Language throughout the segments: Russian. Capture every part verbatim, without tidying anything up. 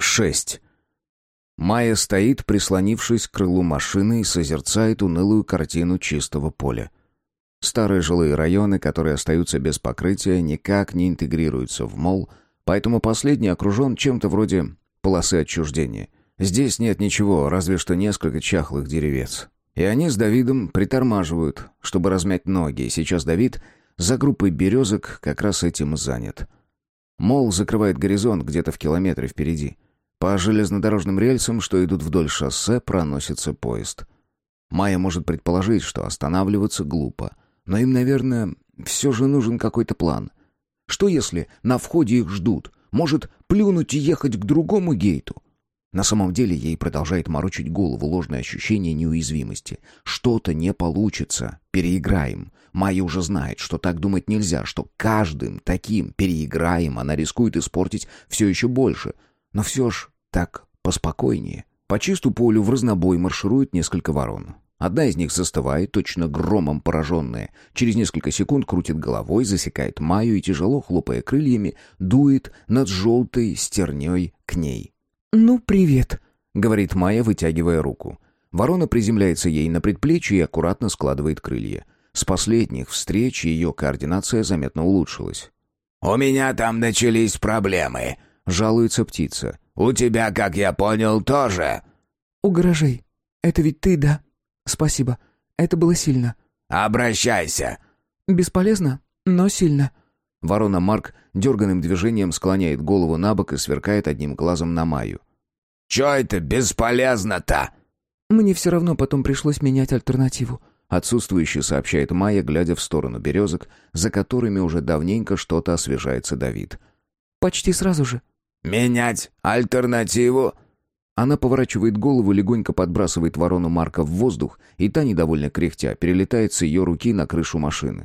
Шесть. Майя стоит, прислонившись к крылу машины, и созерцает унылую картину чистого поля. Старые жилые районы, которые остаются без покрытия, никак не интегрируются в молл, поэтому последний окружен чем-то вроде полосы отчуждения. Здесь нет ничего, разве что несколько чахлых деревец. И они с Давидом притормаживают, чтобы размять ноги, и сейчас Давид за группой березок как раз этим и занят. Молл закрывает горизонт где-то в километре впереди. По железнодорожным рельсам, что идут вдоль шоссе, проносится поезд. Майя может предположить, что останавливаться глупо. Но им, наверное, все же нужен какой-то план. Что если на входе их ждут? Может, плюнуть и ехать к другому гейту? На самом деле ей продолжает морочить голову ложное ощущение неуязвимости. Что-то не получится. Переиграем. Майя уже знает, что так думать нельзя, что каждым таким переиграем она рискует испортить все еще больше. Но все ж так поспокойнее. По чисту полю в разнобой марширует несколько ворон. Одна из них застывает, точно громом пораженная. Через несколько секунд крутит головой, засекает Майю и, тяжело хлопая крыльями, дует над желтой стерней к ней. «Ну, привет», — говорит Майя, вытягивая руку. Ворона приземляется ей на предплечье и аккуратно складывает крылья. С последних встреч ее координация заметно улучшилась. «У меня там начались проблемы», — жалуется птица. «У тебя, как я понял, тоже?» «У гаражей. Это ведь ты, да? Спасибо. Это было сильно». «Обращайся». «Бесполезно, но сильно». Ворона Марк дерганным движением склоняет голову на бок и сверкает одним глазом на Майю. «Чё это бесполезно-то?» «Мне все равно потом пришлось менять альтернативу», — отсутствующе сообщает Майя, глядя в сторону березок, за которыми уже давненько что-то освежается Давид. «Почти сразу же». «Менять альтернативу?» Она поворачивает голову, легонько подбрасывает ворону Марка в воздух, и та, недовольно кряхтя, перелетает с ее руки на крышу машины.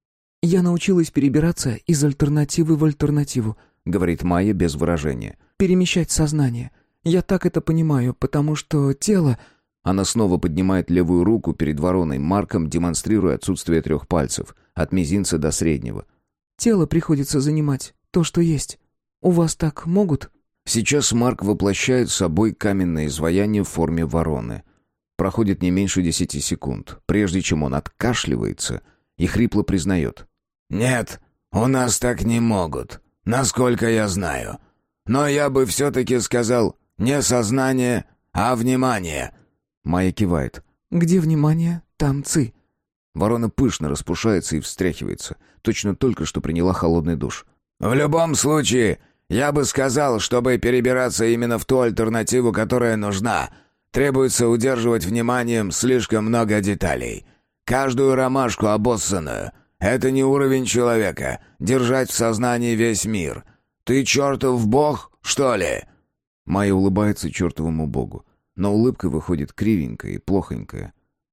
«Я научилась перебираться из альтернативы в альтернативу», — говорит Майя без выражения. «Перемещать сознание. Я так это понимаю, потому что тело...» Она снова поднимает левую руку перед вороной Марком, демонстрируя отсутствие трех пальцев, от мизинца до среднего. «Тело приходится занимать, то, что есть. У вас так могут?» Сейчас Марк воплощает собой каменное изваяние в форме вороны. Проходит не меньше десяти секунд, прежде чем он откашливается и хрипло признает. «Нет, у нас так не могут, насколько я знаю. Но я бы все-таки сказал не сознание, а внимание». Майя кивает. «Где внимание, там ци». Ворона пышно распушается и встряхивается. Точно только что приняла холодный душ. «В любом случае, я бы сказал, чтобы перебираться именно в ту альтернативу, которая нужна, требуется удерживать вниманием слишком много деталей. Каждую ромашку обоссанную. Это не уровень человека. Держать в сознании весь мир. Ты чертов бог, что ли?» Майя улыбается чертовому богу, но улыбка выходит кривенькая и плохонькая.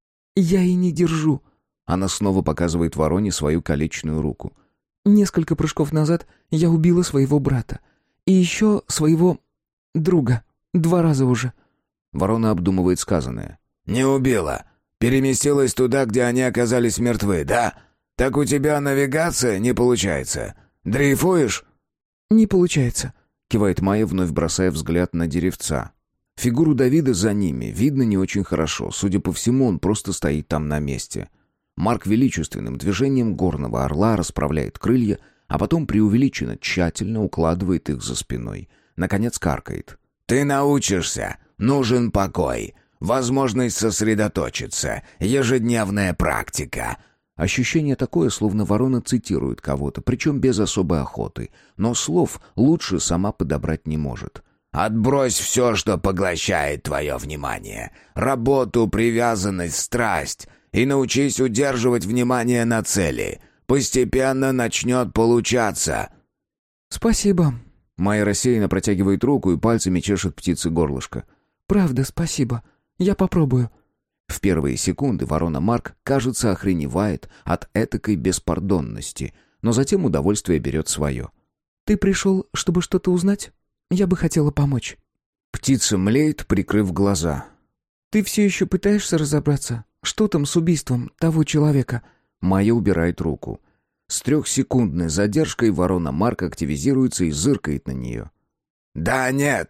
«Я и не держу». Она снова показывает вороне свою калечную руку. «Несколько прыжков назад я убила своего брата. И еще своего друга. Два раза уже». Ворона обдумывает сказанное. «Не убила. Переместилась туда, где они оказались мертвы, да? Так у тебя навигация не получается. Дрейфуешь?» «Не получается», — кивает Майя, вновь бросая взгляд на деревца. Фигуру Давида за ними видно не очень хорошо. Судя по всему, он просто стоит там на месте. Марк величественным движением горного орла расправляет крылья, а потом преувеличенно тщательно укладывает их за спиной. Наконец каркает. «Ты научишься. Нужен покой. Возможность сосредоточиться. Ежедневная практика». Ощущение такое, словно ворона цитирует кого-то, причем без особой охоты. Но слов лучше сама подобрать не может. «Отбрось все, что поглощает твое внимание. Работу, привязанность, страсть. И научись удерживать внимание на цели. Постепенно начнет получаться». «Спасибо». Майя рассеянно протягивает руку и пальцами чешет птице горлышко. «Правда, спасибо. Я попробую». В первые секунды ворона Марк, кажется, охреневает от этакой беспардонности, но затем удовольствие берет свое. «Ты пришел, чтобы что-то узнать? Я бы хотела помочь». Птица млеет, прикрыв глаза. «Ты все еще пытаешься разобраться? Что там с убийством того человека?» Майя убирает руку. С трехсекундной задержкой ворона Марк активизируется и зыркает на нее. «Да нет,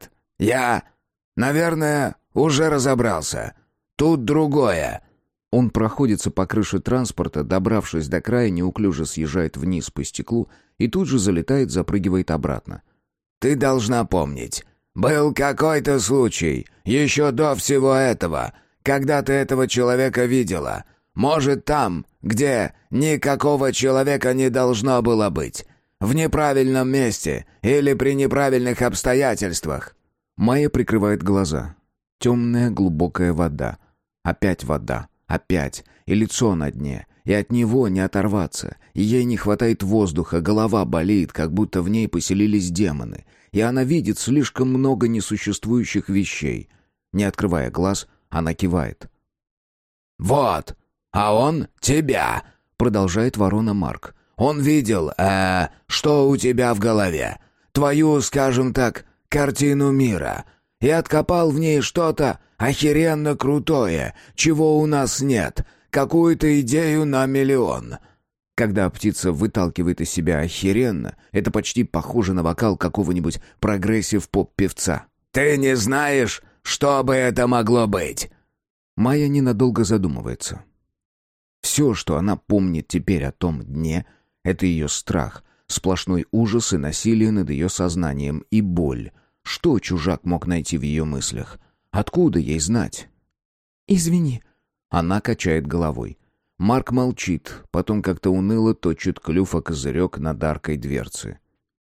Я, наверное, уже разобрался. Тут другое». Он проходится по крыше транспорта, добравшись до края, неуклюже съезжает вниз по стеклу и тут же залетает, запрыгивает обратно. «Ты должна помнить, был какой-то случай, еще до всего этого, когда ты этого человека видела. Может, там, где никакого человека не должно было быть. В неправильном месте или при неправильных обстоятельствах». Майя прикрывает глаза. Темная глубокая вода. Опять вода. Опять. И лицо на дне. И от него не оторваться. И ей не хватает воздуха, голова болит, как будто в ней поселились демоны. И она видит слишком много несуществующих вещей. Не открывая глаз, она кивает. «Вот, а он тебя», — продолжает ворона Марк. «Он видел, э, что у тебя в голове. Твою, скажем так, картину мира. И откопал в ней что-то охеренно крутое, чего у нас нет, какую-то идею на миллион». Когда птица выталкивает из себя охеренно, это почти похоже на вокал какого-нибудь прогрессив-поп-певца. «Ты не знаешь, что бы это могло быть?» Майя ненадолго задумывается. Все, что она помнит теперь о том дне, это ее страх, сплошной ужас и насилие над ее сознанием и боль. Что чужак мог найти в ее мыслях? Откуда ей знать? «Извини». Она качает головой. Марк молчит, потом как-то уныло точит клюв о козырек над аркой дверцы.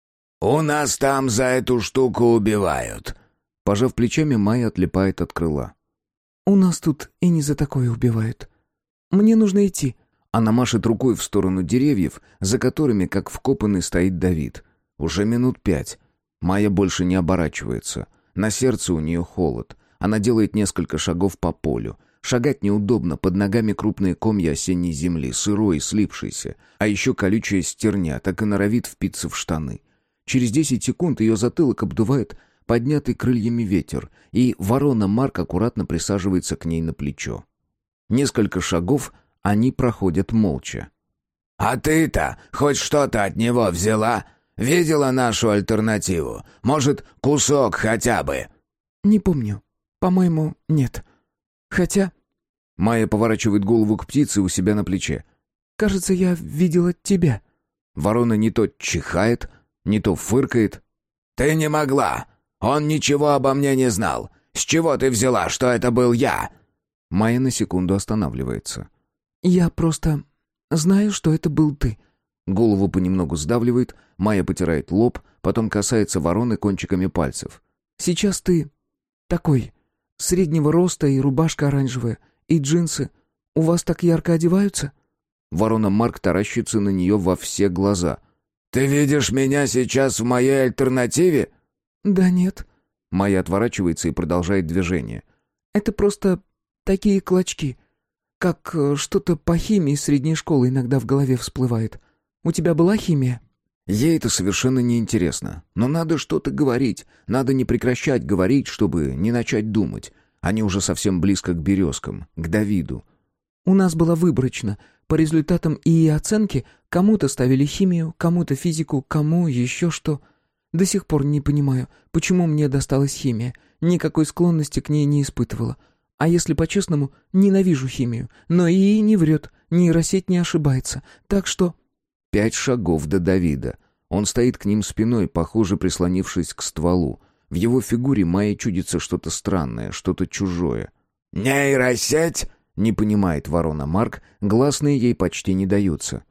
«У нас там за эту штуку убивают». Пожав плечами, Майя отлипает от крыла. «У нас тут и не за такое убивают. Мне нужно идти». Она машет рукой в сторону деревьев, за которыми, как вкопанный, стоит Давид. Уже минут пять. Майя больше не оборачивается. На сердце у нее холод. Она делает несколько шагов по полю. Шагать неудобно, под ногами крупные комья осенней земли, сырой и слипшейся, а еще колючая стерня, так и норовит впиться в штаны. Через десять секунд ее затылок обдувает поднятый крыльями ветер, и ворона Марк аккуратно присаживается к ней на плечо. Несколько шагов они проходят молча. «А ты-то хоть что-то от него взяла? Видела нашу альтернативу? Может, кусок хотя бы?» «Не помню. По-моему, нет. Хотя...» Майя поворачивает голову к птице у себя на плече. «Кажется, я видела тебя». Ворона не то чихает, не то фыркает. «Ты не могла. Он ничего обо мне не знал. С чего ты взяла, что это был я?» Майя на секунду останавливается. «Я просто знаю, что это был ты». Голову понемногу сдавливает, Майя потирает лоб, потом касается вороны кончиками пальцев. «Сейчас ты такой, среднего роста и рубашка оранжевая, и джинсы. У вас так ярко одеваются?» Ворона Марк таращится на нее во все глаза. «Ты видишь меня сейчас в моей альтернативе?» «Да нет». Майя отворачивается и продолжает движение. «Это просто такие клочки. Как э, что-то по химии средней школы иногда в голове всплывает. У тебя была химия?» Ей это совершенно неинтересно. Но надо что-то говорить. Надо не прекращать говорить, чтобы не начать думать. Они уже совсем близко к березкам, к Давиду. «У нас было выборочно. По результатам ИИ оценки кому-то ставили химию, кому-то физику, кому еще что. До сих пор не понимаю, почему мне досталась химия. Никакой склонности к ней не испытывала. А если по-честному, ненавижу химию. Но ИИ не врет, нейросеть не ошибается. Так что...» Пять шагов до Давида. Он стоит к ним спиной, похоже, прислонившись к стволу. В его фигуре Майе чудится что-то странное, что-то чужое. «Нейросеть?» — не понимает ворона Марк, гласные ей почти не даются.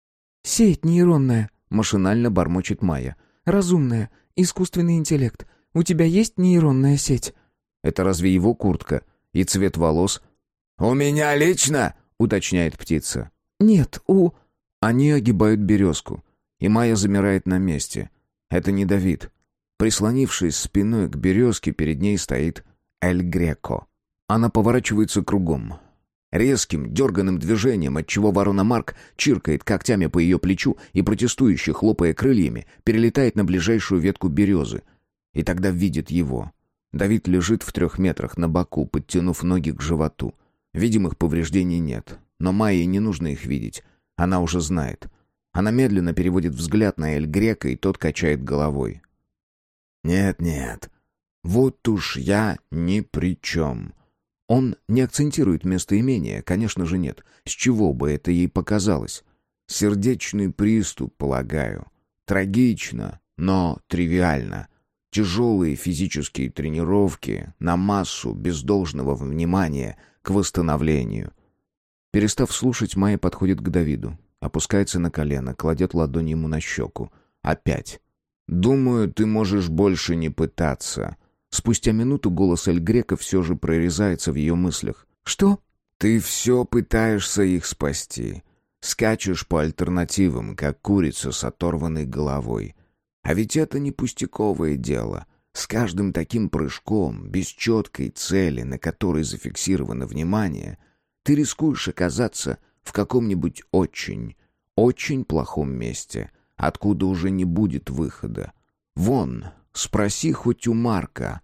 «Сеть нейронная», — машинально бормочет Майя. «Разумная, искусственный интеллект. У тебя есть нейронная сеть?» Это разве его куртка? И цвет волос? «У меня лично?» — уточняет птица. «Нет, у...» Они огибают березку, и Майя замирает на месте. Это не Давид. Прислонившись спиной к березке, перед ней стоит Эль Греко. Она поворачивается кругом. Резким, дерганым движением, отчего ворона Марк чиркает когтями по ее плечу и, протестующе хлопая крыльями, перелетает на ближайшую ветку березы. И тогда видит его. Давид лежит в трех метрах на боку, подтянув ноги к животу. Видимых повреждений нет, но Майе не нужно их видеть. Она уже знает. Она медленно переводит взгляд на Эль Грека, и тот качает головой. «Нет-нет, Вот уж я ни при чем. Он не акцентирует местоимение, конечно же нет. С чего бы это ей показалось? Сердечный приступ, полагаю. Трагично, но тривиально. Тяжелые физические тренировки на массу без должного внимания к восстановлению. Перестав слушать, Майя подходит к Давиду. Опускается на колено, кладет ладонь ему на щеку. Опять. «Думаю, ты можешь больше не пытаться». Спустя минуту голос Эль Греко все же прорезается в ее мыслях. «Что?» «Ты все пытаешься их спасти. Скачешь по альтернативам, как курица с оторванной головой. А ведь это не пустяковое дело. С каждым таким прыжком, без четкой цели, на которой зафиксировано внимание, ты рискуешь оказаться в каком-нибудь очень, очень плохом месте, откуда уже не будет выхода. Вон, спроси хоть у Марка».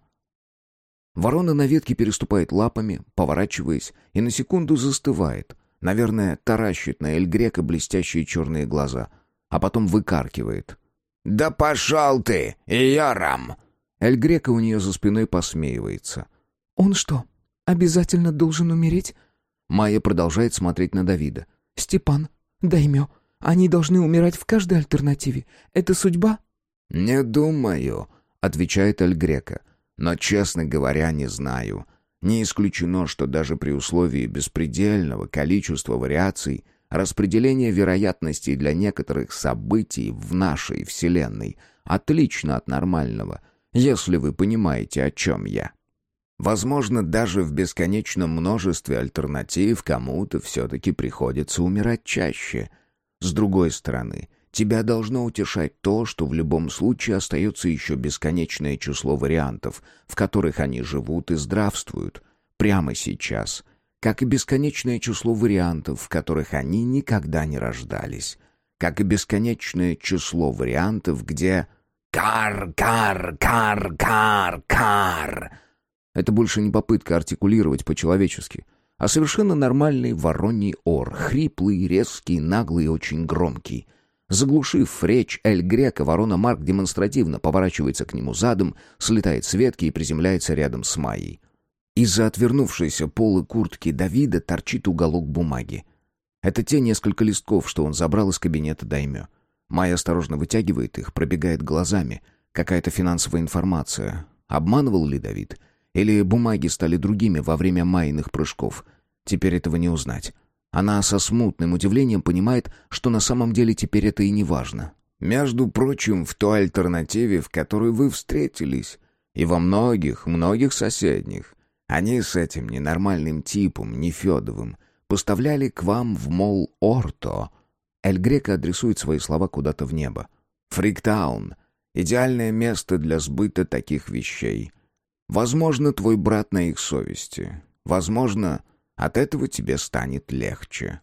Ворона на ветке переступает лапами, поворачиваясь, и на секунду застывает. Наверное, таращит на Эль Греко блестящие черные глаза, а потом выкаркивает. «Да пошел ты, Йорам!» Эль Греко у нее за спиной посмеивается. «Он что, обязательно должен умереть?» Майя продолжает смотреть на Давида. «Степан, Даймё, они должны умирать в каждой альтернативе. Это судьба?» «Не думаю», — отвечает Эль Греко. «Но, честно говоря, не знаю. Не исключено, что даже при условии беспредельного количества вариаций распределение вероятностей для некоторых событий в нашей Вселенной отлично от нормального, если вы понимаете, о чем я. Возможно, даже в бесконечном множестве альтернатив кому-то все-таки приходится умирать чаще. С другой стороны, тебя должно утешать то, что в любом случае остается еще бесконечное число вариантов, в которых они живут и здравствуют, прямо сейчас, как и бесконечное число вариантов, в которых они никогда не рождались, как и бесконечное число вариантов, где «Кар, кар, кар, кар, кар». Это больше не попытка артикулировать по-человечески, а совершенно нормальный вороний ор, хриплый, резкий, наглый и очень громкий. Заглушив речь Эль Греко, ворона Марк демонстративно поворачивается к нему задом, слетает с ветки и приземляется рядом с Майей. Из-за отвернувшейся полы куртки Давида торчит уголок бумаги. Это те несколько листков, что он забрал из кабинета Даймё. Майя осторожно вытягивает их, пробегает глазами. Какая-то финансовая информация. Обманывал ли Давид? Или бумаги стали другими во время Майиных прыжков? Теперь этого не узнать. Она со смутным удивлением понимает, что на самом деле теперь это и не важно. «Между прочим, в той альтернативе, в которой вы встретились, и во многих, многих соседних, они с этим ненормальным типом, Нефёдовым, поставляли к вам в мол Орто». Эль Греко адресует свои слова куда-то в небо. «Фриктаун — идеальное место для сбыта таких вещей. Возможно, твой брат на их совести. Возможно, от этого тебе станет легче».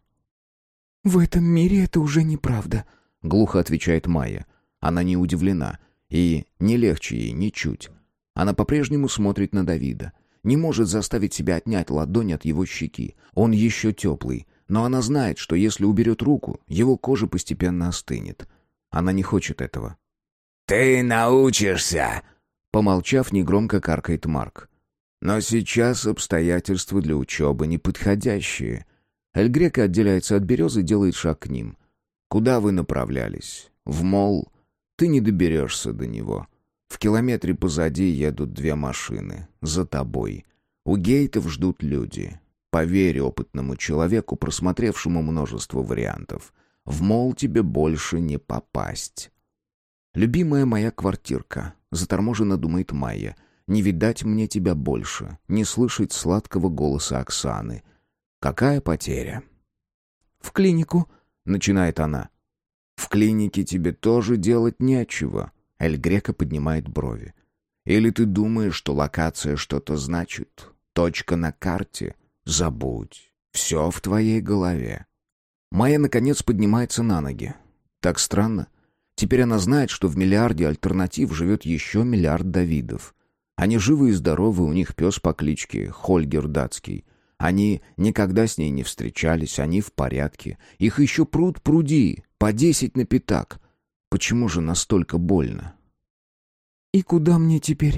«В этом мире это уже неправда», — глухо отвечает Майя. Она не удивлена, и не легче ей ничуть. Она по-прежнему смотрит на Давида. Не может заставить себя отнять ладонь от его щеки. Он еще теплый, но она знает, что если уберет руку, его кожа постепенно остынет. Она не хочет этого. «Ты научишься!» Помолчав, негромко каркает Марк. «Но сейчас обстоятельства для учебы неподходящие». Эль Греко отделяется от березы и делает шаг к ним. «Куда вы направлялись? В мол? Ты не доберешься до него. В километре позади едут две машины. За тобой. У гейтов ждут люди. Поверь опытному человеку, просмотревшему множество вариантов. В мол тебе больше не попасть». «Любимая моя квартирка», — заторможенно думает Майя. «Не видать мне тебя больше, не слышать сладкого голоса Оксаны. Какая потеря?» «В клинику», — начинает она. «В клинике тебе тоже делать нечего», — Эль Греко поднимает брови. «Или ты думаешь, что локация что-то значит? Точка на карте? Забудь. Все в твоей голове». Майя, наконец, поднимается на ноги. Так странно. Теперь она знает, что в миллиарде альтернатив живет еще миллиард Давидов. Они живы и здоровы, у них пес по кличке Хольгер Датский. Они никогда с ней не встречались, они в порядке. Их еще пруд пруди, по десять на пятак. Почему же настолько больно? «И куда мне теперь?»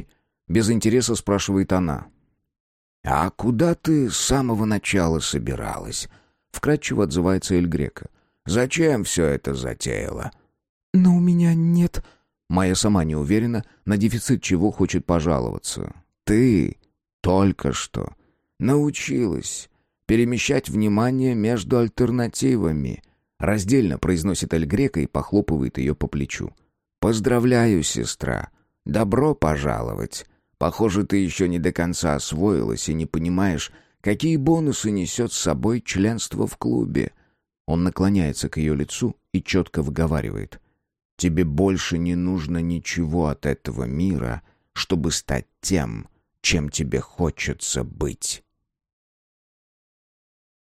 Без интереса спрашивает она. «А куда ты с самого начала собиралась?» Вкратчиво отзывается Эль Греко. «Зачем все это затеяла?» «Но у меня нет...» Майя сама не уверена, на дефицит чего хочет пожаловаться. «Ты только что научилась перемещать внимание между альтернативами», раздельно произносит Эль Греко и похлопывает ее по плечу. «Поздравляю, сестра. Добро пожаловать. Похоже, ты еще не до конца освоилась и не понимаешь, какие бонусы несет с собой членство в клубе». Он наклоняется к ее лицу и четко выговаривает. «Тебе больше не нужно ничего от этого мира, чтобы стать тем, чем тебе хочется быть».